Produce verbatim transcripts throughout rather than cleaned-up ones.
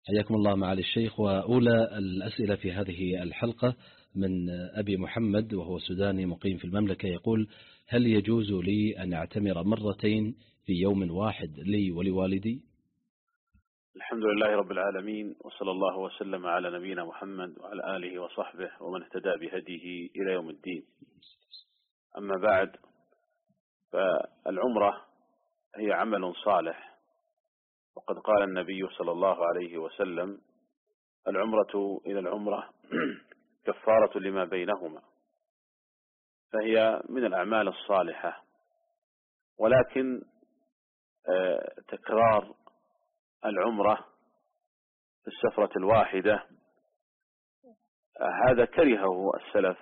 حياكم الله معالي الشيخ. وأولى الأسئلة في هذه الحلقة من أبي محمد وهو سوداني مقيم في المملكة، يقول: هل يجوز لي أن أعتمر مرتين في يوم واحد لي ولوالدي؟ الحمد لله رب العالمين، وصلى الله وسلم على نبينا محمد وعلى آله وصحبه ومن اهتدى بهديه إلى يوم الدين. أما بعد، فالعمرة هي عمل صالح، وقد قال النبي صلى الله عليه وسلم: العمرة إلى العمرة كفارة لما بينهما، فهي من الأعمال الصالحة. ولكن تكرار العمرة في السفرة الواحدة هذا كرهه السلف،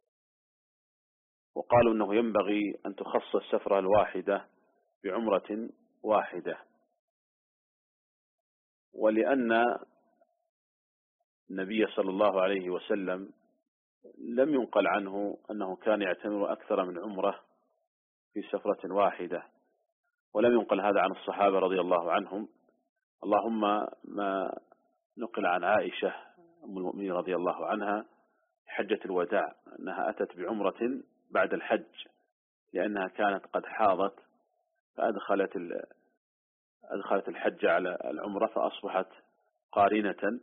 وقالوا أنه ينبغي أن تخص السفرة الواحدة بعمرة واحدة، ولأن النبي صلى الله عليه وسلم لم ينقل عنه أنه كان يعتمر أكثر من عمرة في سفرة واحدة، ولم ينقل هذا عن الصحابة رضي الله عنهم. اللهم ما نقل عن عائشة أم المؤمنين رضي الله عنها حجة الوداع أنها أتت بعمرة بعد الحج، لأنها كانت قد حاضت فأدخلت أدخلت الحج على العمرة فأصبحت قارنة،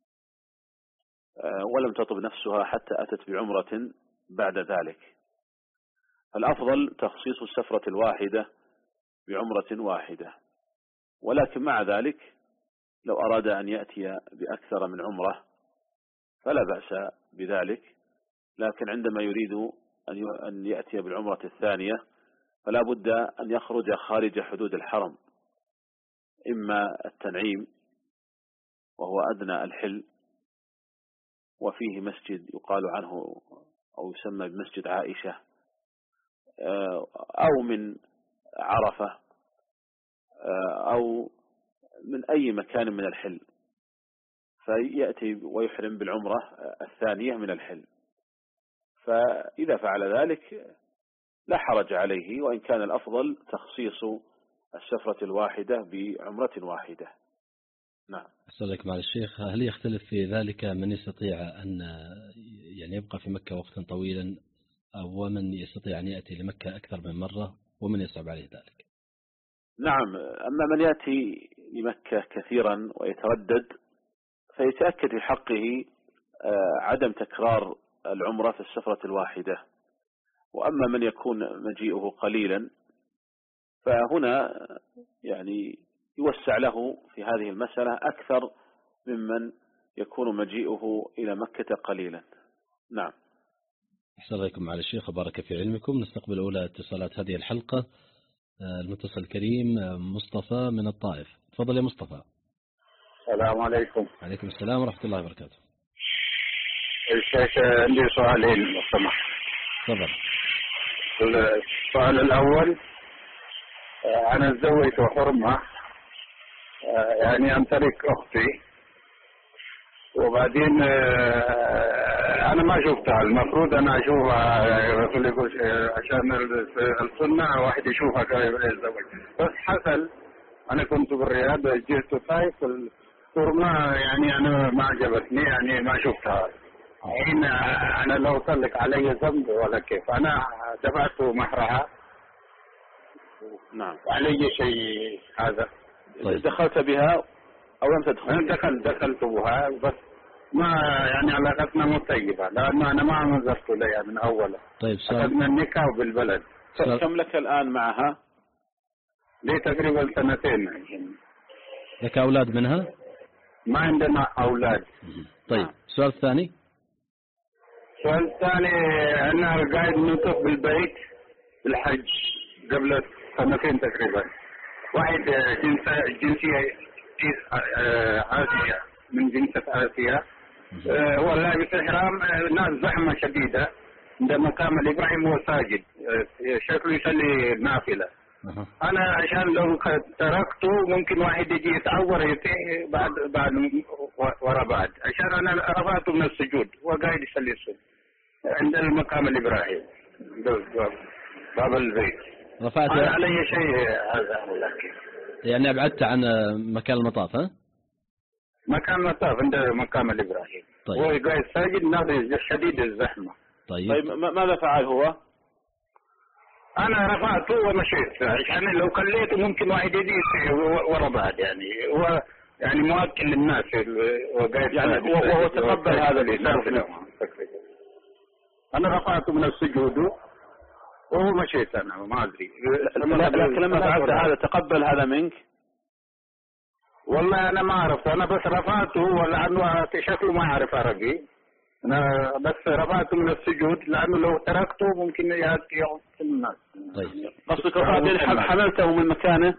ولم تطب نفسها حتى أتت بعمرة بعد ذلك. فالأفضل تخصيص السفرة الواحدة بعمرة واحدة، ولكن مع ذلك لو أراد أن يأتي بأكثر من عمرة فلا بأس بذلك، لكن عندما يريد أن يأتي بالعمرة الثانية فلا بد أن يخرج خارج حدود الحرم، إما التنعيم وهو أدنى الحل وفيه مسجد يقال عنه أو يسمى بمسجد عائشة، أو من عرفة، أو من أي مكان من الحل، فيأتي ويحرم بالعمرة الثانية من الحل. فإذا فعل ذلك لا حرج عليه، وإن كان الأفضل تخصيص السفرة الواحدة بعمرة واحدة. نعم. أسألك مع الشيخ، هل يختلف في ذلك من يستطيع أن يعني يبقى في مكة وقتا طويلا، أو من يستطيع أن يأتي لمكة أكثر من مرة، ومن يصعب عليه ذلك؟ نعم، أما من يأتي لمكة كثيرا ويتردد فيتأكد في حقه عدم تكرار العمرة في السفرة الواحدة. وأما من يكون مجيئه قليلا فهنا يعني يوسع له في هذه المسألة أكثر ممن يكون مجيئه إلى مكة قليلا. نعم. أحسن عليكم معالي الشيخ وبارك في علمكم. نستقبل أولى اتصالات هذه الحلقة. المتصل الكريم مصطفى من الطائف. تفضل يا مصطفى. السلام عليكم. عليكم السلام ورحمة الله وبركاته. الشيخ عندي سؤالين لو سمحت. تفضل. السؤال الأول، أنا تزوجت حرمة، يعني أمتلك أختي، وبعدين أنا ما شفتها، المفروض أنا أشوفها، الرسول يقول عشان السنة واحد يشوفها قبل الزواج. بس حصل أنا كنت بالرياض جئت طايف الحرمة، يعني أنا ما عجبتني، يعني ما شفتها. حين أنا لو طلق علي ذنب ولا كيف؟ أنا دفعت مهرها. نعم. علي شيء هذا؟ طيب. دخلت بها أو لم تدخل؟ أنا دخلت دخلت بها، بس ما يعني علاقتنا مو طيبة، لأنه أنا ما نظرت لها من أوله. طيب. أخذنا النكاح بالبلد. كم لك الآن معها؟ لي تقريبا سنتين. لك أولاد منها؟ ما عندنا أولاد. طيب. السؤال الثاني. السؤال الثاني، أنا قاعد نطف بالبيت بالحج قبل سنتين تقريبا. واحد جنسية جنسية آسيا، من جنسة آسيا، هو لابس إحرام، ناس زحمة شديدة عند مقام الإبراهيم هو ساجد، شكله يصلي نافلة. أنا عشان لو تركته ممكن واحد يجي يتعور يتيه بعد بعد ورا بعد، عشان أنا رفعته من السجود وقاعد يصلي السجود عند المقام الإبراهيم باب البيت. رفعت أنا علي شيء هذا، يعني أبعدت عن مكان المطاف؟ ها؟ مكان مطاف عند مقام الإبراهيم. طيب. هو قاعد ساجد ناس شديد الزحمة. طيب. طيب ماذا فعل هو؟ أنا رفعته ومشيت عشان لو كليته ممكن واحد يجي ورا بعض يعني هو يعني مؤكل للناس وقاعد يعني وهو تقبل هذا الإسلام. أنا رفعته من السجود وهو مشيت أنا ما أدري. لكن لما فعلت هذا تقبل هذا منك؟ والله أنا ما أعرف، أنا بس رفعته ولأنه شكله ما يعرف عربي، أنا بس رفعته من السجود لأنه لو تركته ممكن يأتي في الناس. طيب. قصدك رفعته حملته من مكانه؟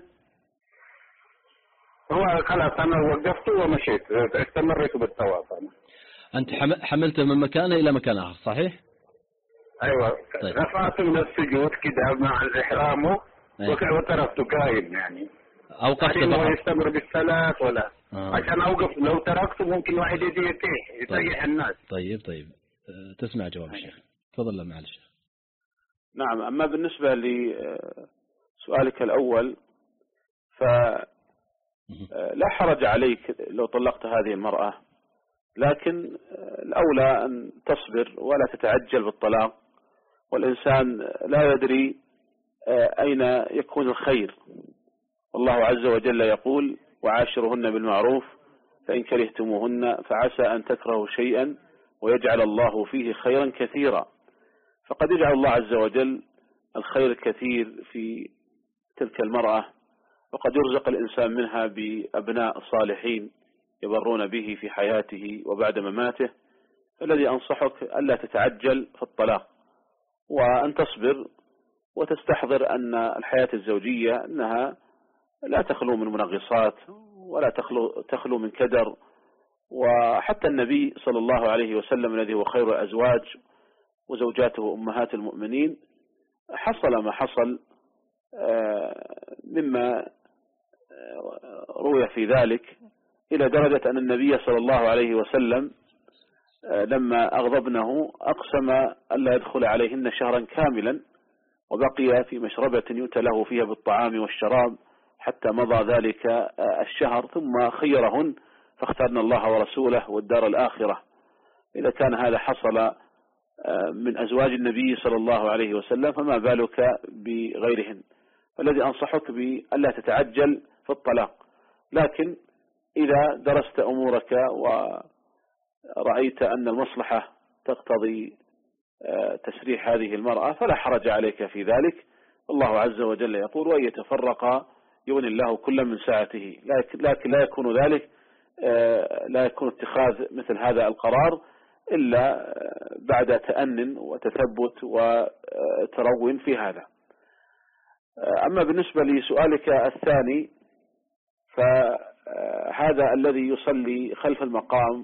هو خلاص أنا وقفته ومشيت، استمريت بالطواف أنا. أنت حملته من مكانه إلى مكان آخر صحيح؟ أيوة. طيب. رفعته من السجود كده مع إحرامه. أيوة. وتركته قايم يعني. أوقفته فقط. يستمر بالصلاة ولا آه. عشان أوقف لو تركته ممكن واحد يجي يتيح يتيح طيب. الناس. طيب طيب أه تسمع جواب الشيخ. تفضل مع الشيخ. نعم. أما بالنسبة لسؤالك الأول فلا حرج عليك لو طلقت هذه المرأة، لكن الأولى أن تصبر ولا تتعجل بالطلاق، والإنسان لا يدري أين يكون الخير. والله عز وجل يقول وعاشرهن بالمعروف فإن كرهتموهن فعسى أن تكرهوا شيئا ويجعل الله فيه خيرا كثيرا. فقد يجعل الله عز وجل الخير الكثير في تلك المرأة، وقد يرزق الإنسان منها بأبناء صالحين يبرون به في حياته وبعد مماته. فالذي أنصحك ألا تتعجل في الطلاق، وأن تصبر وتستحضر أن الحياة الزوجية أنها لا تخلو من منغصات ولا تخلو, تخلو من كدر. وحتى النبي صلى الله عليه وسلم الذي هو خير الأزواج وزوجاته أمهات المؤمنين حصل ما حصل مما روي في ذلك، إلى درجة أن النبي صلى الله عليه وسلم لما أغضبنه أقسم ألا يدخل عليهن شهرا كاملا، وبقي في مشربة يؤتى له فيها بالطعام والشراب حتى مضى ذلك الشهر، ثم خيرهن فاختارنا الله ورسوله والدار الآخرة. إذا كان هذا حصل من أزواج النبي صلى الله عليه وسلم فما بالك بغيرهن. فالذي أنصحك بألا تتعجل في الطلاق، لكن إذا درست أمورك ورأيت أن المصلحة تقتضي تسريح هذه المرأة فلا حرج عليك في ذلك. الله عز وجل يقول وإن يتفرقا يغني الله كل من سعته، لكن لا يكون ذلك لا يكون اتخاذ مثل هذا القرار إلا بعد تأنن وتثبت وترون في هذا. أما بالنسبة لسؤالك الثاني فهذا الذي يصلي خلف المقام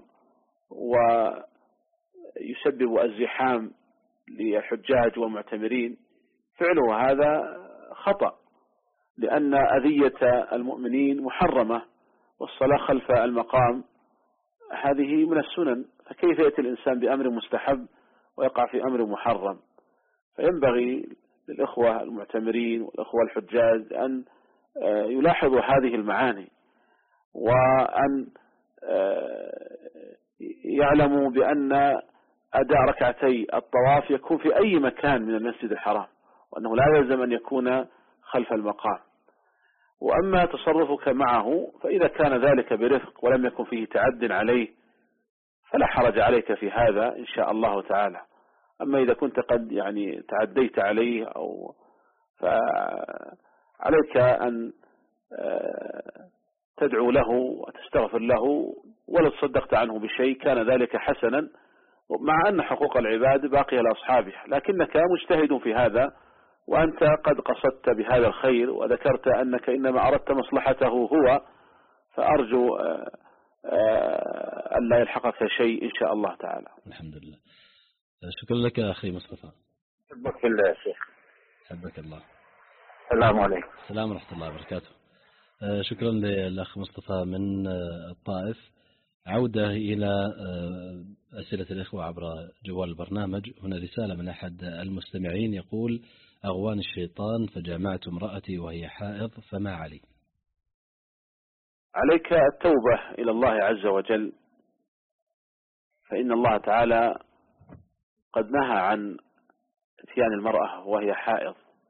ويسبب الزحام للحجاج والمعتمرين فعله هذا خطأ، لأن أذية المؤمنين محرمة، والصلاة خلف المقام هذه من السنن، فكيف يأتي الإنسان بأمر مستحب ويقع في أمر محرم؟ فينبغي للإخوة المعتمرين والإخوة الحجاج أن يلاحظوا هذه المعاني، وأن يعلموا بأن أداء ركعتي الطواف يكون في أي مكان من المسجد الحرام، وأنه لا يلزم أن يكون خلف المقام. وأما تصرفك معه فإذا كان ذلك برفق ولم يكن فيه تعد عليه فلا حرج عليك في هذا إن شاء الله تعالى. أما إذا كنت قد يعني تعديت عليه أو فعليك أن تدعو له وتستغفر له ولا تصدقت عنه بشيء كان ذلك حسنا، مع أن حقوق العباد باقية لأصحابها، لكنك مجتهد في هذا، وأنت قد قصدت بهذا الخير وذكرت أنك إنما أردت مصلحته هو، فأرجو أن لا يلحقك شيء إن شاء الله تعالى. الحمد لله. شكرا لك أخي مصطفى. حبك في الله يا شيخ. حبك الله. السلام عليكم. السلام ورحمة الله وبركاته. شكرا للأخ مصطفى من الطائف. عودة إلى أسئلة الإخوة عبر جوال البرنامج. هنا رسالة من أحد المستمعين يقول: أغوان الشيطان فجامعت امرأتي وهي حائض فما علي؟ عليك التوبة إلى الله عز وجل، فإن الله تعالى قد نهى عن اتيان المرأة وهي حائض،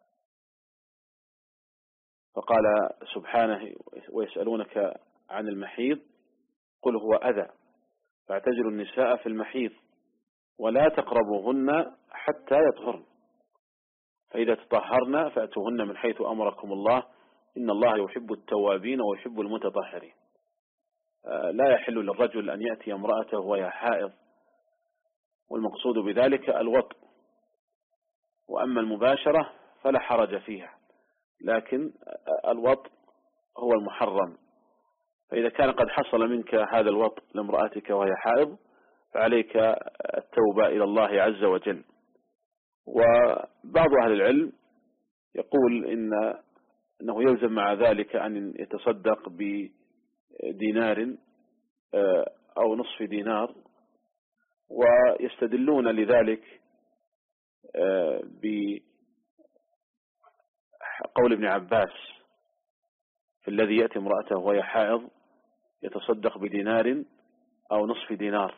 فقال سبحانه ويسألونك عن المحيض قل هو أذى فاعتزلوا النساء في المحيض ولا تقربوهن حتى يطهرن فإذا تطهرن فأتوهن من حيث أمركم الله إن الله يحب التوابين ويحب المتطهرين. لا يحل للرجل أن يأتي امرأته وهي حائض، والمقصود بذلك الوطء، وأما المباشرة فلا حرج فيها، لكن الوطء هو المحرم. فإذا كان قد حصل منك هذا الوطء لامرأتك وهي حائض فعليك التوبة إلى الله عز وجل. وبعض أهل العلم يقول إن أنه يلزم مع ذلك أن يتصدق بدينار أو نصف دينار، ويستدلون لذلك بقول ابن عباس في الذي يأتي امرأته وهي حائض يتصدق بدينار أو نصف دينار،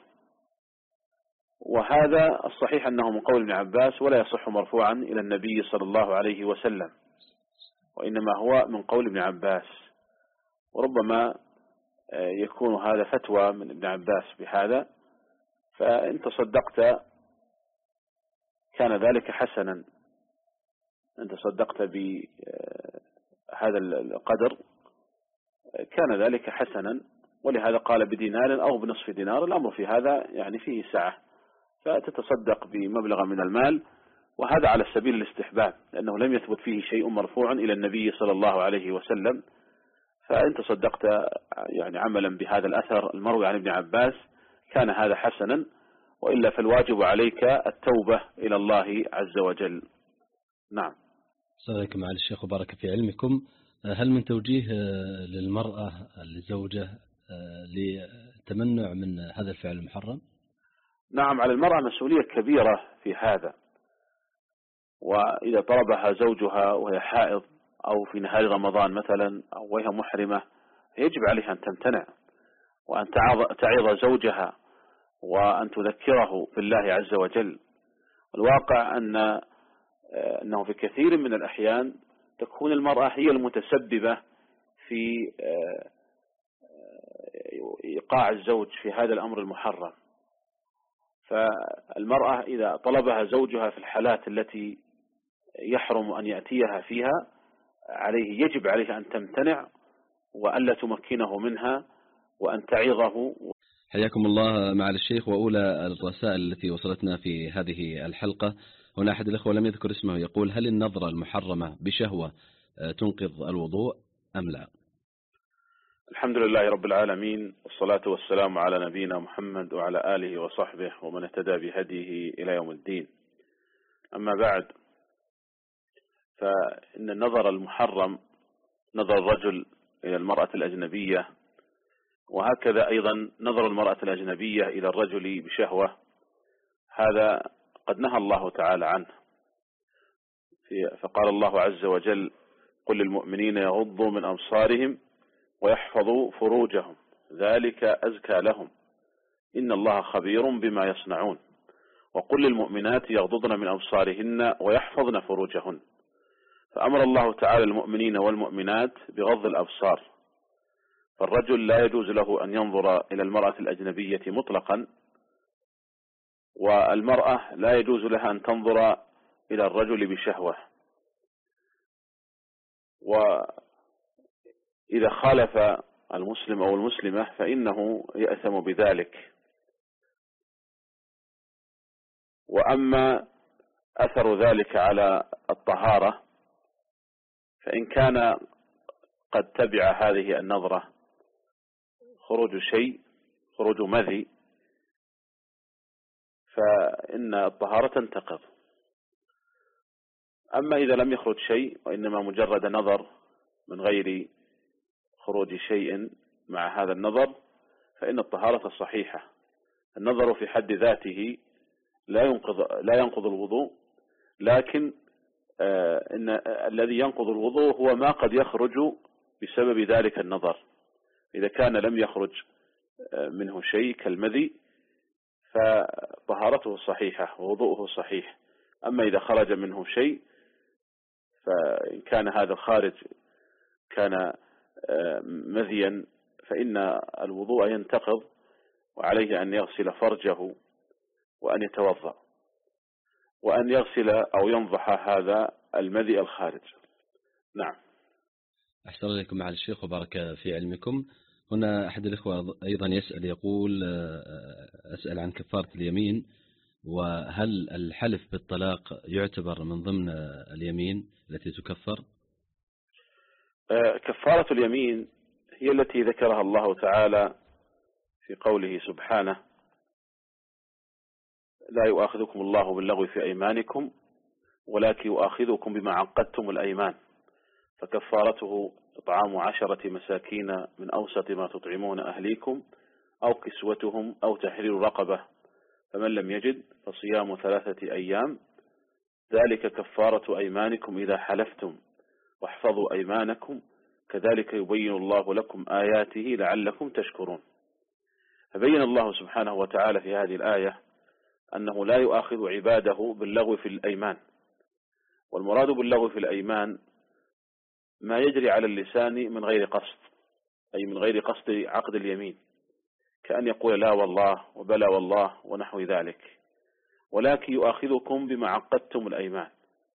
وهذا الصحيح أنه من قول ابن عباس ولا يصح مرفوعا إلى النبي صلى الله عليه وسلم، وإنما هو من قول ابن عباس، وربما يكون هذا فتوى من ابن عباس بهذا، فإن تصدقت كان ذلك حسنا، إن تصدقت بهذا القدر كان ذلك حسنا، ولهذا قال بدينار أو بنصف دينار، الأمر في هذا يعني فيه سعة، فتتصدق بمبلغ من المال، وهذا على سبيل الاستحباب لأنه لم يثبت فيه شيء مرفوع إلى النبي صلى الله عليه وسلم. فإن تصدقت يعني عملا بهذا الأثر المروي عن ابن عباس كان هذا حسنا، وإلا فالواجب عليك التوبة إلى الله عز وجل. نعم. السلام عليكم معالي الشيخ وبارك في علمكم. هل من توجيه للمرأة لزوجة للتمنع من هذا الفعل المحرم؟ نعم، على المرأة مسؤولية كبيرة في هذا، وإذا طلبها زوجها وهي حائض أو في نهار رمضان مثلا أو وهي محرمة يجب عليها أن تمتنع، وأن تعظ زوجها وأن تذكره بالله عز وجل. الواقع أن أنه في كثير من الأحيان تكون المرأة هي المتسببة في إيقاع الزوج في هذا الأمر المحرم. فالمرأة إذا طلبها زوجها في الحالات التي يحرم أن يأتيها فيها عليه يجب عليها أن تمتنع وألا تمكنه منها وأن تعظه. حياكم الله معالي الشيخ. وأولى الرسائل التي وصلتنا في هذه الحلقة هنا أحد الأخوة لم يذكر اسمه يقول: هل النظرة المحرمة بشهوة تنقض الوضوء أم لا؟ الحمد لله رب العالمين، والصلاة والسلام على نبينا محمد وعلى آله وصحبه ومن اهتدى بهديه إلى يوم الدين. أما بعد، فإن النظر المحرم نظر الرجل إلى المرأة الأجنبية، وهكذا أيضا نظر المرأة الأجنبية إلى الرجل بشهوة، هذا قد نهى الله تعالى عنه. فقال الله عز وجل: قل للمؤمنين يغضوا من أبصارهم ويحفظوا فروجهم ذلك أزكى لهم إن الله خبير بما يصنعون، وقل للمؤمنات يغضضن من أبصارهن ويحفظن فروجهن. فأمر الله تعالى المؤمنين والمؤمنات بغض الأبصار، فالرجل لا يجوز له أن ينظر إلى المرأة الأجنبية مطلقا، والمرأة لا يجوز لها أن تنظر إلى الرجل بشهوة. وإذا خالف المسلم أو المسلمة فإنه يأثم بذلك. وأما أثر ذلك على الطهارة، فإن كان قد تبع هذه النظرة خروج شيء خروج مذي فإن الطهارة تنتقض. أما إذا لم يخرج شيء وإنما مجرد نظر من غير خروج شيء مع هذا النظر فإن الطهارة صحيحة. النظر في حد ذاته لا ينقض لا ينقض الوضوء، لكن آه إن الذي ينقض الوضوء هو ما قد يخرج بسبب ذلك النظر. إذا كان لم يخرج منه شيء كالمذي فطهارته صحيحة ووضوءه صحيح. أما إذا خرج منه شيء فإن كان هذا الخارج كان مذيا فإن الوضوء ينتقض، وعليه أن يغسل فرجه وأن يتوضأ وأن يغسل أو ينضح هذا المذي الخارج. نعم. أحسن إليكم مع الشيخ وبارك في علمكم. هنا أحد الإخوة أيضا يسأل يقول أسأل عن كفارة اليمين، وهل الحلف بالطلاق يعتبر من ضمن اليمين التي تكفر؟ كفارة اليمين هي التي ذكرها الله تعالى في قوله سبحانه: لا يؤاخذكم الله باللغو في أيمانكم ولكن يؤاخذكم بما عقدتم الأيمان، فكفارته إطعام عشرة مساكين من أوسط ما تطعمون أهليكم أو كسوتهم أو تحرير رقبة، فمن لم يجد فصيام ثلاثة أيام، ذلك كفارة أيمانكم إذا حلفتم واحفظوا أيمانكم كذلك يبين الله لكم آياته لعلكم تشكرون. فبين الله سبحانه وتعالى في هذه الآية أنه لا يؤاخذ عباده باللغو في الأيمان، والمراد باللغو في الأيمان ما يجري على اللسان من غير قصد، أي من غير قصد عقد اليمين، كأن يقول لا والله وبلا والله ونحو ذلك، ولكن يؤاخذكم بما عقدتم الأيمان،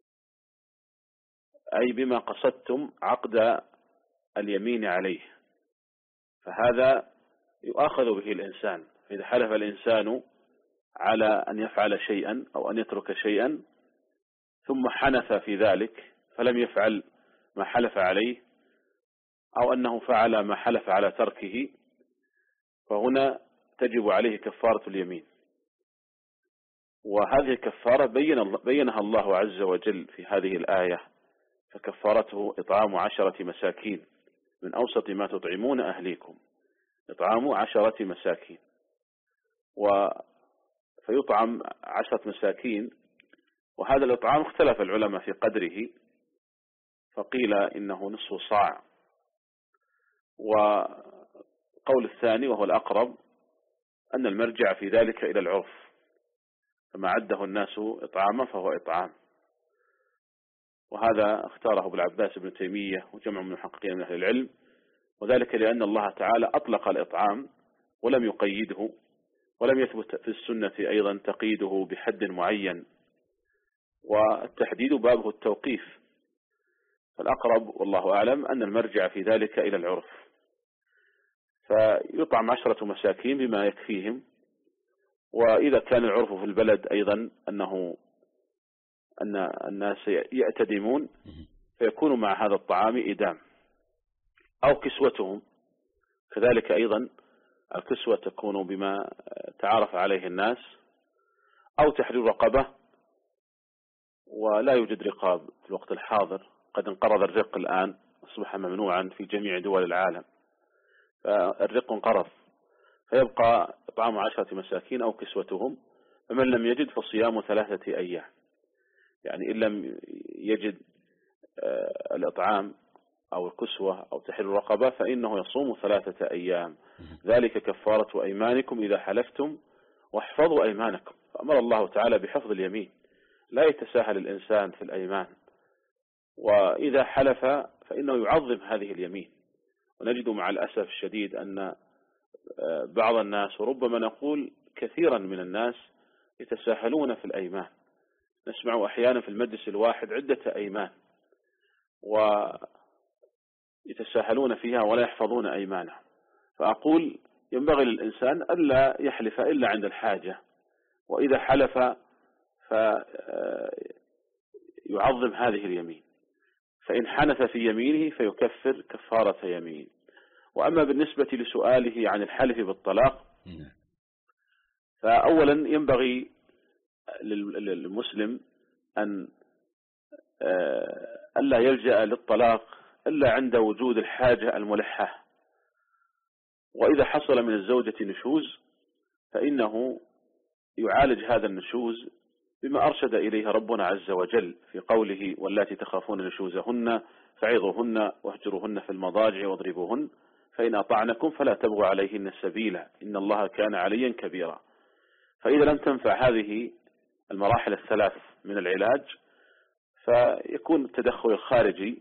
أي بما قصدتم عقد اليمين عليه، فهذا يؤاخذ به الإنسان. إذا حلف الإنسان على أن يفعل شيئا أو أن يترك شيئا ثم حنث في ذلك فلم يفعل ما حلف عليه، أو أنه فعل ما حلف على تركه، فهنا تجب عليه كفارة اليمين. وهذه الكفارة بين بينها الله عز وجل في هذه الآية، فكفارته إطعام عشرة مساكين من أوسط ما تطعمون أهليكم، إطعام عشرة مساكين، و فيطعم عشرة مساكين، وهذا الإطعام اختلف العلماء في قدره، فقيل إنه نصف صاع، وقول الثاني وهو الأقرب أن المرجع في ذلك إلى العرف، فما عده الناس إطعاما فهو إطعام، وهذا اختاره ابو العباس بن تيمية وجمع من المحققين من أهل العلم، وذلك لأن الله تعالى أطلق الإطعام ولم يقيده، ولم يثبت في السنة أيضا تقييده بحد معين، والتحديد بابه التوقيف، فالأقرب والله أعلم أن المرجع في ذلك إلى العرف، فيطعم عشرة مساكين بما يكفيهم. وإذا كان العرف في البلد أيضا أنه أن الناس يأتدمون فيكون مع هذا الطعام إدام، أو كسوتهم كذلك أيضا، الكسوة تكون بما تعارف عليه الناس، أو تحرير رقبة، ولا يوجد رقاب في الوقت الحاضر، قد انقرض الرق الآن، أصبح ممنوعا في جميع دول العالم، فالرق انقرض، فيبقى إطعام عشرة مساكين أو كسوتهم، فمن لم يجد فصيام ثلاثة أيام، يعني إن لم يجد الإطعام أو الكسوة أو تحرير رقبة فإنه يصوم ثلاثة أيام، ذلك كفارة أيمانكم إذا حلفتم واحفظوا أيمانكم. فأمر الله تعالى بحفظ اليمين، لا يتساهل الإنسان في الأيمان، وإذا حلف فإنه يعظم هذه اليمين. ونجد مع الأسف الشديد أن بعض الناس، وربما نقول كثيرا من الناس، يتساهلون في الأيمان. نسمع أحيانا في المجلس الواحد عدة أيمان ويتساهلون فيها ولا يحفظون أيمانه. فأقول ينبغي للإنسان ألا يحلف إلا عند الحاجة، وإذا حلف فيعظم هذه اليمين، فإن حنث في يمينه فيكفر كفارة يمين. وأما بالنسبة لسؤاله عن الحلف بالطلاق، فأولا ينبغي للمسلم أن ألا يلجأ للطلاق إلا عند وجود الحاجة الملحة، وإذا حصل من الزوجة نشوز فإنه يعالج هذا النشوز بما أرشد إليه ربنا عز وجل في قوله: واللاتي تخافون نشوزهن فعظوهن واهجروهن في المضاجع واضربوهن فإن أطعنكم فلا تبغوا عليهن سبيلا إن الله كان عليا كبيرا. فإذا لم تنفع هذه المراحل الثلاث من العلاج فيكون التدخل الخارجي،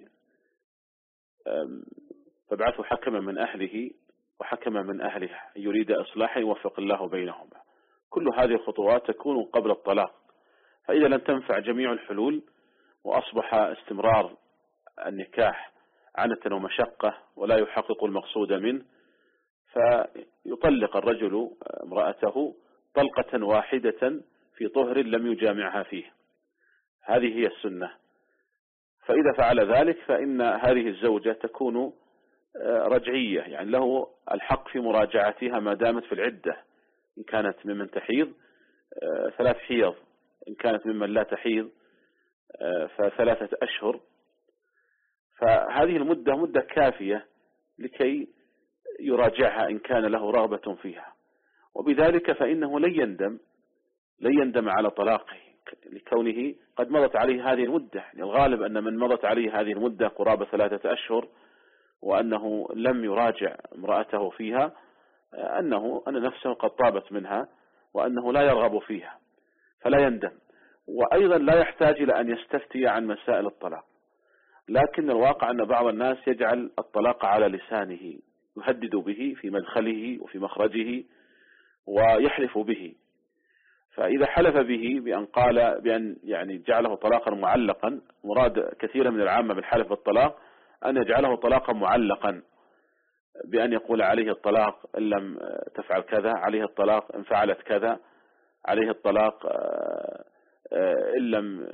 فابعثوا حكما من أهله وحكما من أهلها يريد إصلاحا يوفق الله بينهما. كل هذه الخطوات تكون قبل الطلاق. فإذا لم تنفع جميع الحلول وأصبح استمرار النكاح عنة ومشقة ولا يحقق المقصود منه، فيطلق الرجل امرأته طلقة واحدة في طهر لم يجامعها فيه. هذه هي السنة. فإذا فعل ذلك فإن هذه الزوجة تكون رجعية، يعني له الحق في مراجعتها ما دامت في العدة، إن كانت ممن تحيض ثلاث حيض، إن كانت ممن لا تحيض فثلاثة أشهر. فهذه المدة مدة كافية لكي يراجعها إن كان له رغبة فيها، وبذلك فإنه لن يندم لن يندم على طلاقه لكونه قد مضت عليه هذه المدة. يعني الغالب أن من مضت عليه هذه المدة قرابة ثلاثة أشهر وأنه لم يراجع امرأته فيها أنه أن نفسه قد طابت منها وأنه لا يرغب فيها، فلا يندم. وأيضا لا يحتاج إلى أن يستفتي عن مسائل الطلاق، لكن الواقع أن بعض الناس يجعل الطلاق على لسانه، يهدد به في مدخله وفي مخرجه ويحلف به. فإذا حلف به بأن قال بأن يعني جعله طلاقا معلقا، مراد كثيرا من العامة بالحلف بالطلاق أن يجعله طلاقا معلقا، بأن يقول عليه الطلاق إن لم تفعل كذا، عليه الطلاق إن فعلت كذا، عليه الطلاق إن لم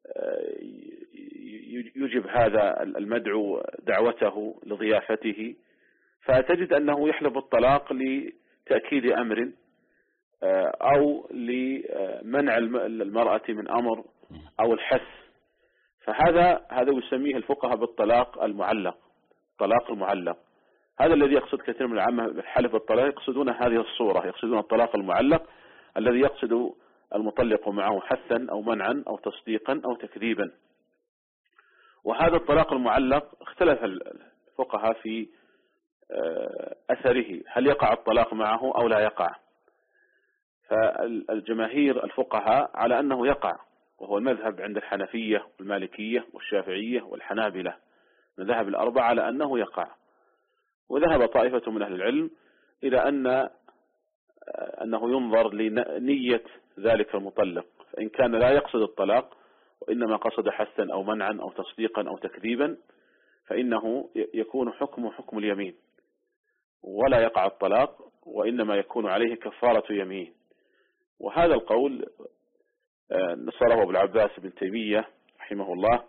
يجب هذا المدعو دعوته لضيافته. فتجد أنه يحلف الطلاق لتأكيد أمر أو لمنع المرأة من أمر أو الحث. فهذا هذا يسميه الفقهاء بالطلاق المعلق، طلاق المعلق. هذا الذي يقصد كثير من العامة بالحلف بالطلاق، يقصدون هذه الصورة، يقصدون الطلاق المعلق الذي يقصد المطلق معه حثا أو منعا أو تصديقا أو تكذيبا. وهذا الطلاق المعلق اختلف الفقهاء في أثره، هل يقع الطلاق معه أو لا يقع. فالجماهير الفقهاء على أنه يقع، وهو المذهب عند الحنفية والمالكية والشافعية والحنابلة، المذاهب الأربعة على أنه يقع. وذهب طائفة من أهل العلم إلى أن أنه ينظر لنية ذلك المطلق، فإن كان لا يقصد الطلاق وإنما قصد حثا أو منعا أو تصديقا أو تكذيبا فإنه يكون حكمه حكم اليمين ولا يقع الطلاق، وإنما يكون عليه كفارة يمين. وهذا القول نصره ابو العباس بن تيمية رحمه الله،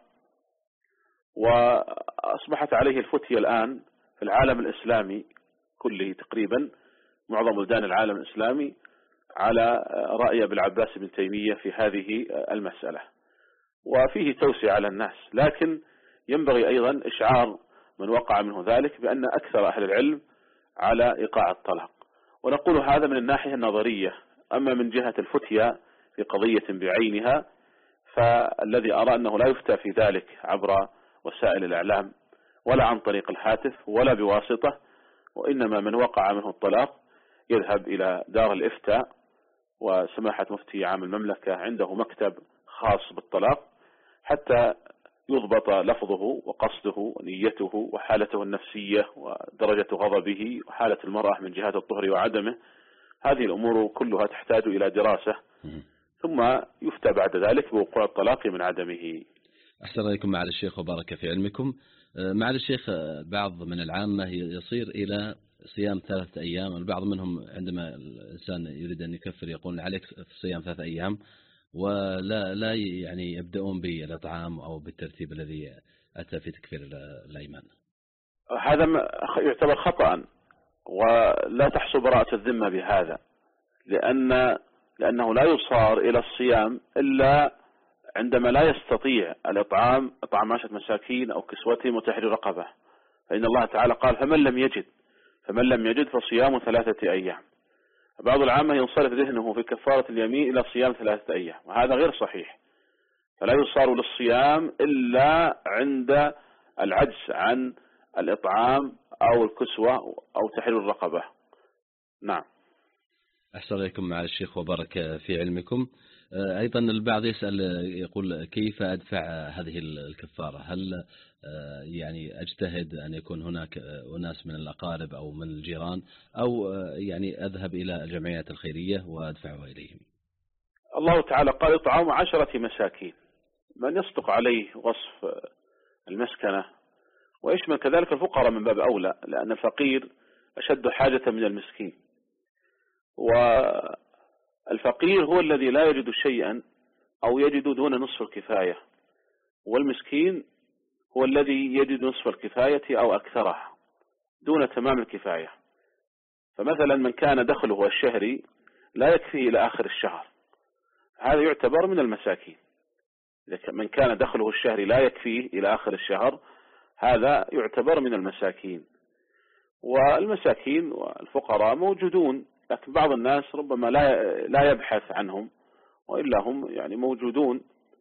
وأصبحت عليه الفتية الآن في العالم الإسلامي كله تقريبا، معظم بلدان العالم الإسلامي على رأي ابو العباس بن تيمية في هذه المسألة، وفيه توسعة على الناس. لكن ينبغي أيضا إشعار من وقع منه ذلك بأن أكثر أهل العلم على إيقاع الطلاق. ونقول هذا من الناحية النظرية. أما من جهة الفتية في قضية بعينها فالذي أرى أنه لا يفتى في ذلك عبر وسائل الإعلام ولا عن طريق الهاتف ولا بواسطة، وإنما من وقع منه الطلاق يذهب إلى دار الإفتاء، وسماحة مفتي عام المملكة عنده مكتب خاص بالطلاق حتى يضبط لفظه وقصده ونيته وحالته النفسية ودرجة غضبه وحالة المرأة من جهة الطهر وعدمه. هذه الأمور كلها تحتاج إلى دراسة، ثم يفتى بعد ذلك بوقوع الطلاق من عدمه. أحسن عليكم معالي الشيخ وبارك في علمكم. معالي الشيخ، بعض من العامة يصير إلى صيام ثلاثة أيام، البعض منهم عندما الإنسان يريد أن يكفر يقول عليك في صيام ثلاثة أيام، ولا لا يعني يبدأون بالإطعام أو بالترتيب الذي أتى في تكفير الأيمان. هذا يعتبر خطأ، ولا تحصل براءة الذمة بهذا، لأن لأنه لا يصار إلى الصيام إلا عندما لا يستطيع الإطعام إطعام عشرة مساكين أو كسوتهم وتحرير رقبة. فإن الله تعالى قال فمن لم يجد فمن لم يجد فصيام ثلاثة أيام. بعض العامة ينصرف ذهنه في كفارة اليمين إلى صيام ثلاثة أيام، وهذا غير صحيح. فلا يصار للصيام إلا عند العجز عن الإطعام أو الكسوة أو تحرير الرقبة. نعم. أحسن إليكم مع الشيخ وبارك في علمكم. أيضا البعض يسأل يقول كيف أدفع هذه الكفارة؟ هل يعني أجتهد أن يكون هناك أناس من الأقارب أو من الجيران، أو يعني أذهب إلى الجمعيات الخيرية وأدفعها إليهم؟ الله تعالى قال إطعام عشرة مساكين، من يصدق عليه وصف المسكنة، ويشمل كذلك الفقراء من باب أولى، لأن الفقير أشد حاجة من المسكين، والفقير هو الذي لا يجد شيئا أو يجد دون نصف الكفاية، والمسكين هو الذي يجد نصف الكفاية أو أكثرها دون تمام الكفاية. فمثلا من كان دخله الشهري لا يكفيه إلى آخر الشهر، هذا يعتبر من المساكين. من كان دخله الشهري لا يكفيه إلى آخر الشهر، هذا يعتبر من المساكين. والمساكين والفقراء موجودون، لكن بعض الناس ربما لا لا يبحث عنهم، وإلا هم يعني موجودون،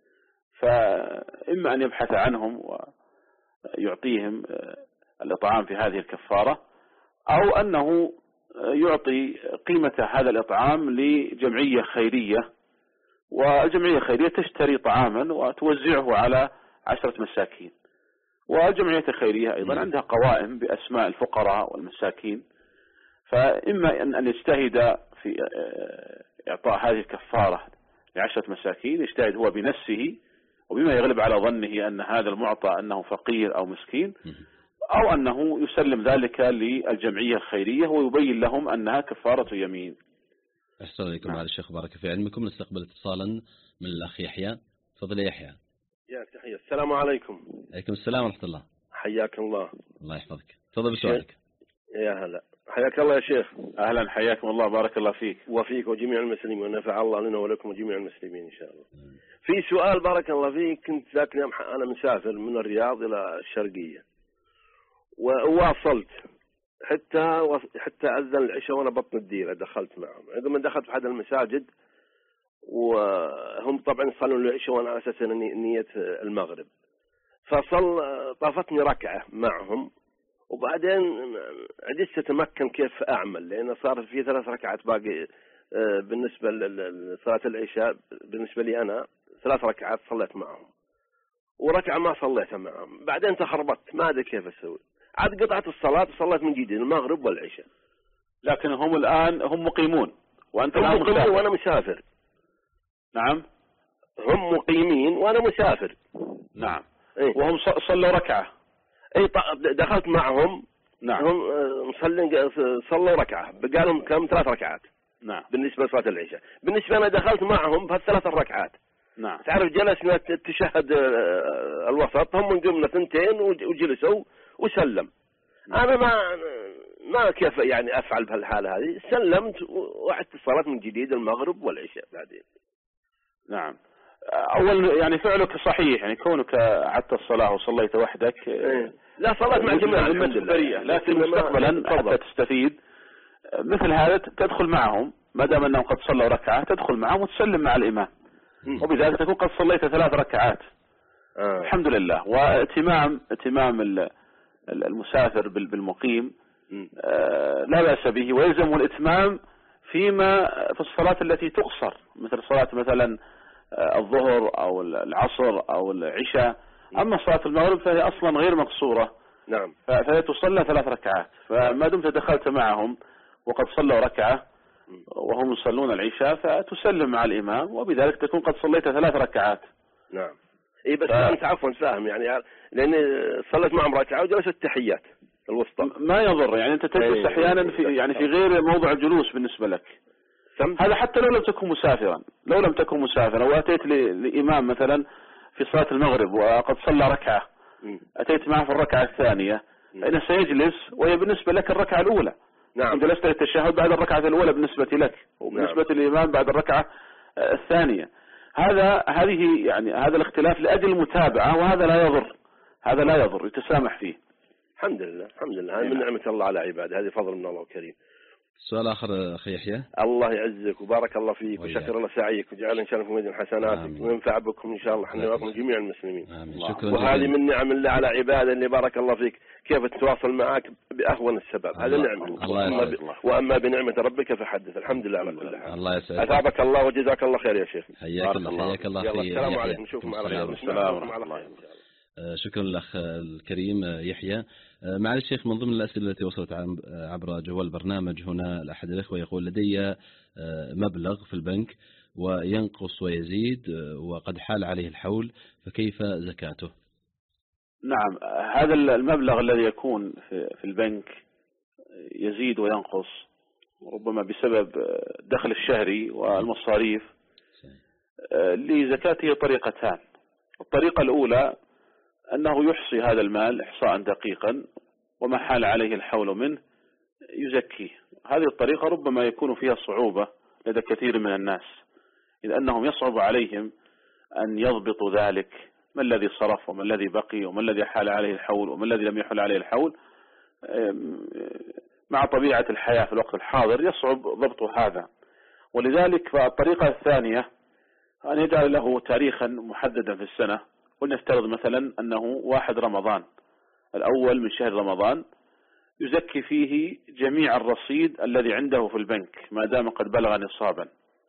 فإما أن يبحث عنهم ويعطيهم الإطعام في هذه الكفارة، أو أنه يعطي قيمة هذا الإطعام لجمعية خيرية، والجمعية الخيرية تشتري طعاما وتوزعه على عشرة مساكين. والجمعية الخيرية أيضا عندها قوائم بأسماء الفقراء والمساكين، فإما أن يجتهد في إعطاء هذه الكفارة لعشرة مساكين، يجتهد هو بنفسه وبما يغلب على ظنه أن هذا المعطى أنه فقير أو مسكين، أو أنه يسلم ذلك للجمعية الخيرية ويبين لهم أنها كفارة يمين. أحسن إليكم على الشيخ بارك في علمكم. نستقبل اتصالا من الأخ يحيى. تفضل يا يحيى. يا تحية. السلام عليكم. عليكم السلام ورحمة الله. حياك الله. الله يحفظك. تفضل بسؤالك. يا هلا. حياك الله يا شيخ. أهلا، حياكم الله، بارك الله فيك وفيك وجميع المسلمين، ونفع الله لنا ولكم وجميع المسلمين إن شاء الله. م. في سؤال بارك الله فيك. كنت ذاك اليوم أنا مسافر من الرياض إلى الشرقية، وواصلت حتى حتى أذن العشاء وأنا بطن الديرة، دخلت معهم. عندما دخلت في أحد المساجد وهم طبعا يصلون العشاء وأنا على أساس نية المغرب، فصل طافتني ركعة معهم، وبعدين عجزت أتمكن كيف أعمل، لأن صار في ثلاث ركعات باقي بالنسبة لصلاة العشاء. بالنسبة لي أنا ثلاث ركعات صليت معهم، وركعة ما صليتها معهم. بعدين تخربطت ما أدري كيف أسوي، عاد قطعت الصلاة وصليت من جديد المغرب والعشاء. لكن هم الآن هم مقيمون وأنت هم مقيمون مسافر. وأنا مسافر. نعم، هم مقيمين وأنا مسافر. نعم. إيه؟ وهم صلوا ركعة. اي دخلت معهم. نعم. هم مصلين صلوا ركعة، بقالهم كم ثلاث ركعات. نعم. بالنسبة لصلاة العشاء. بالنسبة أنا دخلت معهم في الثلاث الركعات. نعم. تعرف جلسنا التشهد الوسط، هم قمنا ثنتين وجلسوا وسلم. نعم. أنا ما ما كيف يعني أفعل بهالحالة هذه. سلمت وعدت الصلاة من جديد المغرب والعشاء بعدين. نعم. أول يعني فعلك صحيح، يعني كونك عدت الصلاة وصليت وحدك. إيه. لا صلاة مع الجماعة الحمد لله، لكن مستقبلا حتى تستفيد مثل هذا تدخل معهم، ما دام أنهم قد صلوا ركعة تدخل معهم وتسلم مع الإمام، وبذلك تكون قد صليت ثلاث ركعات. آه. الحمد لله. واتمام اتمام المسافر بالمقيم آه لا بأس به، ويلزم الاتمام فيما في الصلاة التي تقصر، مثل صلاة مثلا الظهر أو العصر أو العشاء. أما صلاة المغرب فهي أصلا غير مقصورة. نعم. فهي تصلى ثلاث ركعات، فما دمت دخلت معهم وقد صلوا ركعة وهم يصلون العشاء فتسلم مع الإمام، وبذلك تكون قد صليت ثلاث ركعات. نعم. إيه بس ف... أنت عفوا فاهم يعني، لأن صليت معهم ركعة وجلست التحيات الوسطى. ما يضر يعني، أنت تجلس أحيانا في يعني في غير موضع الجلوس بالنسبة لك. هذا حتى لو لم تكن مسافرا، لو لم تكن مسافرا وأتيت لإمام مثلا في صلاة المغرب وقد صلى ركعة، أتيت معه في الركعة الثانية، فإنه سيجلس وهي بالنسبة لك الركعة الأولى. نعم. جلست للتشهد بعد الركعة الأولى بالنسبة لك، وبالنسبة نعم. للإمام بعد الركعة الثانية. هذا هذه يعني هذا الاختلاف لأجل المتابعة، وهذا لا يضر، هذا لا يضر، يتسامح فيه. الحمد لله الحمد لله، هذه من نعمة الله على عباده، هذه فضل من الله الكريم. سؤال آخر أخي يحيى. الله يعزك وبارك الله فيك وشكر الله سعيك وجعل إن شاء الله في ميزان حسناتك وينفع بكم إن شاء الله احنا وياكم جميع المسلمين. وهذه من نعم الله على عباده اللي بارك الله فيك كيف تتواصل معك بأهون السبب. هذا نعمة. وأما, وأما بنعمة ربك فحدث. الحمد لله على كل حال. الله يسعدك. أثابك الله وجزاك الله خير يا شيخ. حياك الله. حياك الله. السلام عليكم. نشوفكم على خير. السلام ورحمة الله. شكرا للأخ الكريم يحيى. معالي الشيخ، من ضمن الأسئلة التي وصلت عبر جوال البرنامج هنا أحد الأخوة يقول لدي مبلغ في البنك وينقص ويزيد وقد حال عليه الحول، فكيف زكاته؟ نعم، هذا المبلغ الذي يكون في البنك يزيد وينقص ربما بسبب دخل الشهري والمصاريف، لزكاته طريقتان. الطريقة الأولى أنه يحصي هذا المال إحصاء دقيقا وما حال عليه الحول منه يزكيه. هذه الطريقة ربما يكون فيها صعوبة لدى كثير من الناس، إذ أنهم يصعب عليهم أن يضبطوا ذلك، ما الذي صرف وما الذي بقي وما الذي حال عليه الحول وما الذي لم يحل عليه الحول. مع طبيعة الحياة في الوقت الحاضر يصعب ضبط هذا، ولذلك فالطريقة الثانية أن يجعل له تاريخا محددا في السنة، ولنفترض مثلا أنه واحد رمضان الأول من شهر رمضان، يزكي فيه جميع الرصيد الذي عنده في البنك ما دام قد بلغ نصابا،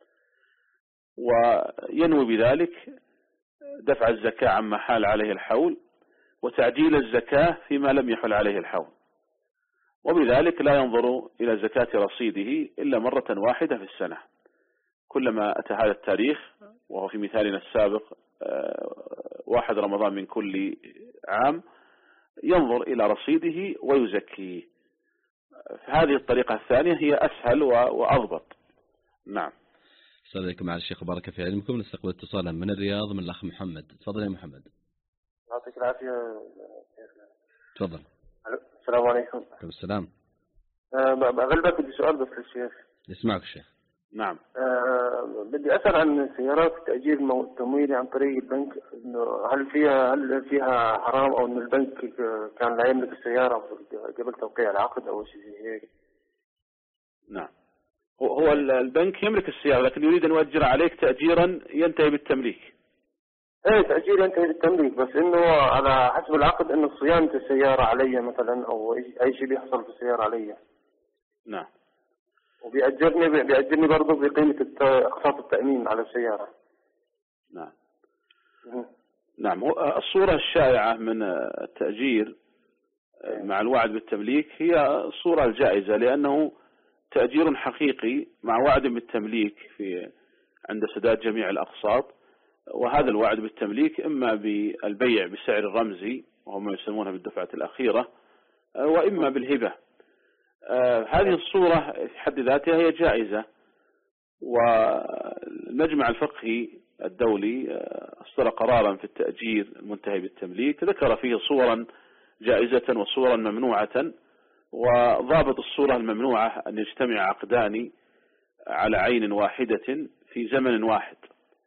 وينوي بذلك دفع الزكاة عما حال عليه الحول وتعجيل الزكاة فيما لم يحل عليه الحول، وبذلك لا ينظر إلى زكاة رصيده إلا مرة واحدة في السنة. كلما أتى هذا التاريخ، وهو في مثالنا السابق واحد رمضان من كل عام، ينظر إلى رصيده ويزكيه. هذه الطريقة الثانية هي أسهل وأضبط. نعم. السلام عليكم مع الشيخ، بارك في علمكم. نستقبل اتصالا من الرياض من الأخ محمد. تفضل يا محمد. يعطيك العافية. تفضل. السلام عليكم. وعليكم السلام. بغلبك بدي سؤال بس للشيخ. يسمعك الشيخ. نعم. أه بدي أسأل عن سيارات تأجير تمويلي عن طريق البنك، إنه هل فيها هل فيها حرام، أو إن البنك كان لا يملك السيارة قبل توقيع العقد أو شيء زي هيك؟ نعم. هو البنك يملك السيارة لكن يريد أن يؤجر عليك تأجيرا ينتهي بالتمليك. ايه تأجير ينتهي بالتمليك، بس إنه على حسب العقد إنه صيانة السيارة علي مثلا، أو أي شيء بيحصل في السيارة علي. نعم. وبيأجرني بيأجرني برضه بقيمة أقساط التأمين على السيارة. نعم. نعم. الصورة الشائعة من التأجير مع الوعد بالتمليك هي الصورة الجائزة، لأنه تأجير حقيقي مع وعد بالتمليك في عند سداد جميع الأقساط، وهذا الوعد بالتمليك إما بالبيع بسعر الرمزي وهو ما يسمونها بالدفعة الأخيرة، وإما بالهبة. آه هذه الصورة في حد ذاتها هي جائزة، والمجمع الفقهي الدولي آه أصدر قرارا في التأجير المنتهي بالتمليك ذكر فيه صورا جائزة وصورا ممنوعة، وضابط الصورة الممنوعة أن يجتمع عقدان على عين واحدة في زمن واحد.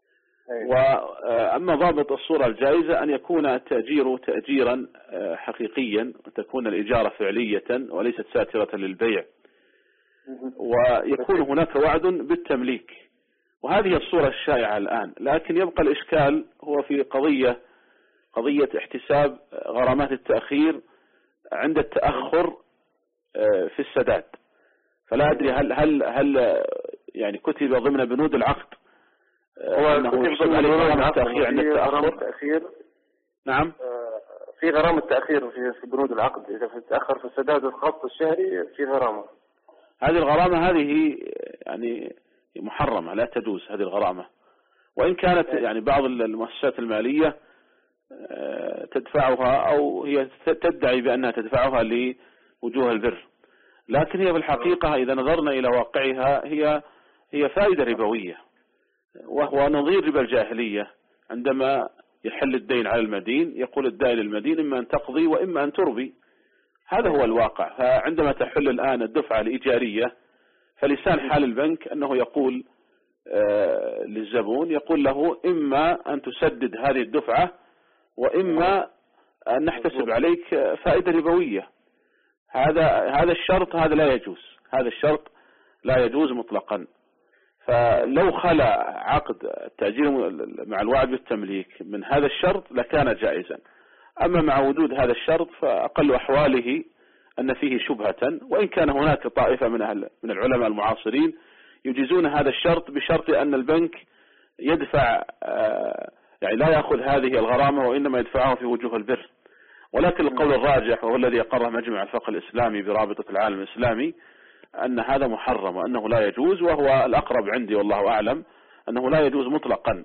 وأما ضابط الصورة الجائزة أن يكون التأجير تأجيرا حقيقيا، وتكون الإجارة فعلية وليست ساترة للبيع، ويكون هناك وعد بالتمليك. وهذه الصورة الشائعة الآن، لكن يبقى الإشكال هو في قضية قضية احتساب غرامات التأخير عند التأخر في السداد. فلا أدري هل هل هل يعني كتب ضمن بنود العقد أنه يحسب عليه غرامة التأخير عند التأخر؟ نعم. في غرامة تأخير في بنود العقد، إذا تأخر في السداد الخط الشهري في غرامة. هذه الغرامة هذه يعني محرمة، لا تجوز هذه الغرامة، وإن كانت يعني بعض المؤسسات المالية تدفعها أو هي تدعي بأنها تدفعها لوجوه البر، لكن هي في الحقيقة إذا نظرنا إلى واقعها هي هي فائدة ربوية، وهو نظير ربا الجاهلية. عندما يحل الدين على المدين يقول الدائن للمدين إما أن تقضي وإما أن تربي. هذا هو الواقع. فعندما تحل الآن الدفعة الإيجارية فلسان حال البنك أنه يقول آه للزبون، يقول له إما أن تسدد هذه الدفعة وإما أن نحتسب عليك فائدة ربوية. هذا هذا الشرط هذا لا يجوز. هذا الشرط لا يجوز مطلقا. فلو خلى عقد التأجير مع الوعد بالتمليك من هذا الشرط لكان جائزا. أما مع وجود هذا الشرط فأقل أحواله أن فيه شبهة، وإن كان هناك طائفة من أهل من العلماء المعاصرين يجيزون هذا الشرط بشرط أن البنك يدفع يعني لا يأخذ هذه الغرامة وإنما يدفعها في وجوه البر. ولكن القول الراجح وهو الذي أقره مجمع الفقه الإسلامي برابطة العالم الإسلامي أن هذا محرم وأنه لا يجوز، وهو الأقرب عندي والله أعلم أنه لا يجوز مطلقا.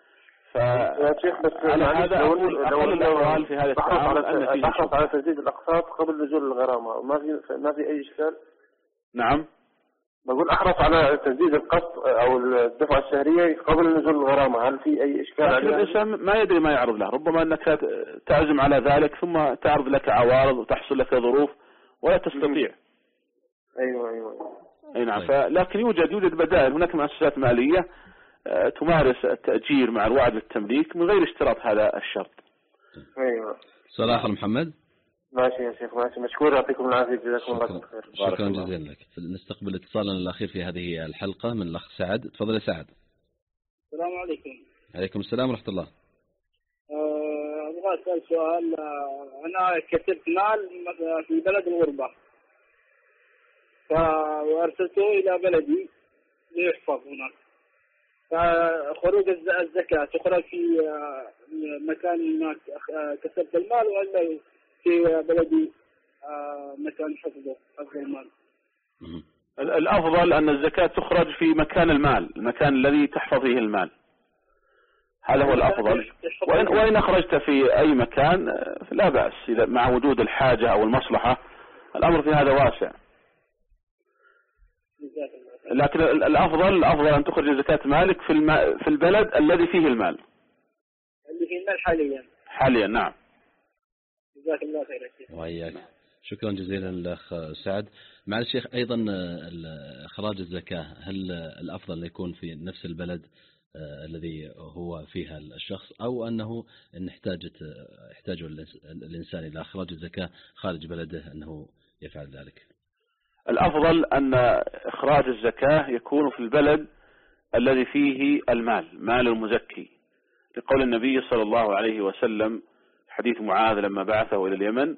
فعلى هذا أقول أقول الأقوال في هذا التعامل أن فيه تحرص على تسديد الأقساط قبل نزول الغرامة، ما في ما في أي إشكال. نعم، بقول أحرص على تسديد القسط أو الدفعة الشهرية قبل نزول الغرامة، هل في أي إشكال؟ لكن الإنسان ما يدري ما يعرض له، ربما أنك تعزم على ذلك ثم تعرض لك عوارض وتحصل لك ظروف ولا تستطيع. أيوة أيوة أي نعم. لكن يوجد يوجد بدائل، هناك مؤسسات مالية تمارس التأجير مع الوعد بالتمليك من غير اشتراط هذا الشرط. أيوة. سؤال آخر محمد. ماشي يا شيخ، ماشي، مشكور، يعطيكم العافية، جزاكم الله خير. شكرا جزيلا لك. نستقبل اتصالنا الأخير في هذه الحلقة من الأخ سعد. تفضل يا سعد. السلام عليكم. عليكم السلام ورحمة الله. أبغى أسأل سؤال. أنا كسبت مال في بلد الغربة فأرسلته إلى بلدي ليحفظ هناك، فخروج الزكاة تخرج في مكان هناك كسبت المال ولا في بلدي مكان حفظه حفظ المال؟ الأفضل أن الزكاة تخرج في مكان المال، المكان الذي تحفظ فيه المال، هذا هو الأفضل. وإن, وإن أخرجت في أي مكان لا بأس إذا مع وجود الحاجة أو المصلحة، الأمر في هذا واسع. لكن الأفضل الأفضل أن تخرج زكاة مالك في الم... في البلد الذي فيه المال. اللي فيه المال حاليا. حاليا نعم. جزاك الله خير يا شيخ. وإياك. شكرا جزيلا للأخ سعد. مع الشيخ أيضا إخراج الزكاة هل الأفضل أن يكون في نفس البلد الذي هو فيها الشخص، أو أنه إن احتاجت يحتاج الإنسان إلى إخراج الزكاة خارج بلده أنه يفعل ذلك؟ الأفضل أن إخراج الزكاة يكون في البلد الذي فيه المال، مال المزكي، لقول النبي صلى الله عليه وسلم حديث معاذ لما بعثه إلى اليمن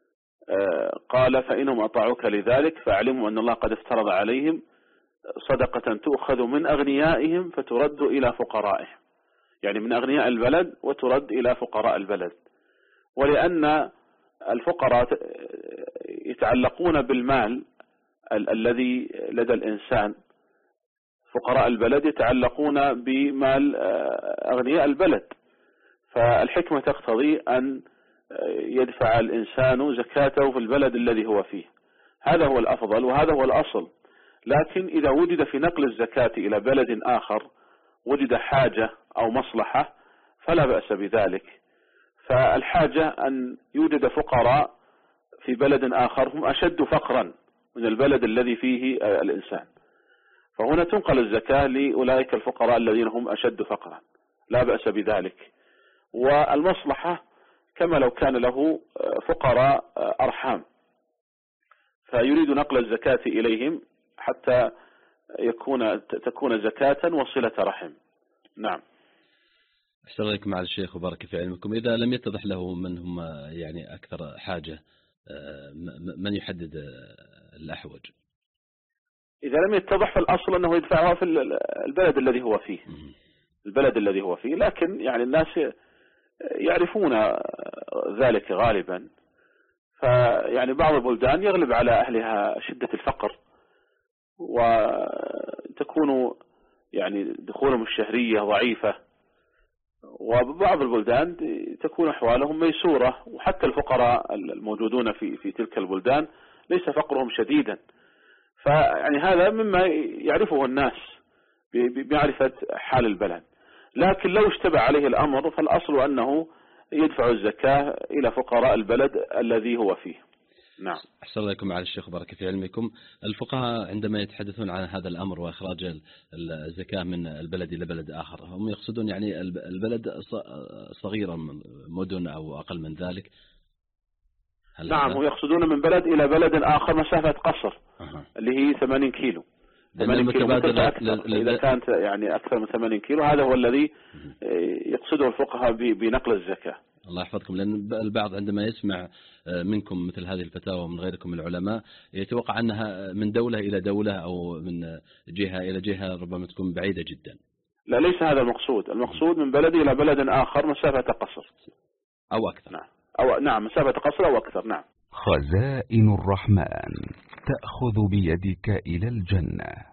قال: فإنهم أطاعوك لذلك فاعلموا أن الله قد افترض عليهم صدقة تؤخذ من أغنيائهم فترد إلى فقرائهم، يعني من أغنياء البلد وترد إلى فقراء البلد. ولأن الفقراء يتعلقون بالمال ال الذي لدى الإنسان، فقراء البلد يتعلقون بمال أغنياء البلد، فالحكمة تقتضي أن يدفع الإنسان زكاته في البلد الذي هو فيه، هذا هو الأفضل وهذا هو الأصل. لكن إذا وجد في نقل الزكاة إلى بلد آخر وجد حاجة أو مصلحة فلا بأس بذلك. فالحاجة أن يوجد فقراء في بلد آخر هم أشد فقرا من البلد الذي فيه الإنسان، فهنا تنقل الزكاة لأولئك الفقراء الذين هم أشد فقرا، لا بأس بذلك. والمصلحة كما لو كان له فقراء أرحام فيريد نقل الزكاة إليهم حتى يكون تكون زكاة وصلة رحم. نعم. أحسن عليكم مع الشيخ وبارك في علمكم. إذا لم يتضح له من هم يعني أكثر حاجة من يحدد الأحوج؟ إذا لم يتضح فالأصل أنه يدفعها في البلد الذي هو فيه، البلد الذي هو فيه. لكن يعني الناس يعرفون ذلك غالبا، فيعني بعض البلدان يغلب على أهلها شدة الفقر وتكون يعني دخولهم الشهرية ضعيفة، وبعض البلدان تكون أحوالهم ميسورة، وحتى الفقراء الموجودون في في تلك البلدان ليس فقرهم شديدا. فيعني هذا مما يعرفه الناس بمعرفة حال البلد. لكن لو اشتبه عليه الأمر فالأصل أنه يدفع الزكاة إلى فقراء البلد الذي هو فيه. نعم. أحسن لكم على الشيخ بارك في علمكم. الفقهاء عندما يتحدثون عن هذا الأمر وإخراج الزكاة من البلد إلى بلد آخر هم يقصدون يعني البلد صغيرا، مدن أو أقل من ذلك؟ نعم، هم يقصدون من بلد إلى بلد آخر مسافة قصر أه. اللي هي ثمانين كيلو، ثمانين كيلو متر أكثر. إذا كانت يعني أكثر من ثمانين كيلو هذا هو الذي يقصده الفقهاء بنقل الزكاة. الله يحفظكم، لأن البعض عندما يسمع منكم مثل هذه الفتاوى ومن غيركم من العلماء يتوقع أنها من دولة إلى دولة أو من جهة إلى جهة ربما تكون بعيدة جدا. لا، ليس هذا المقصود. المقصود من بلد إلى بلد آخر مسافة قصر أو أكثر. نعم أو نعم مسافة قصر أو أكثر. نعم. خزائن الرحمن تأخذ بيدك إلى الجنة.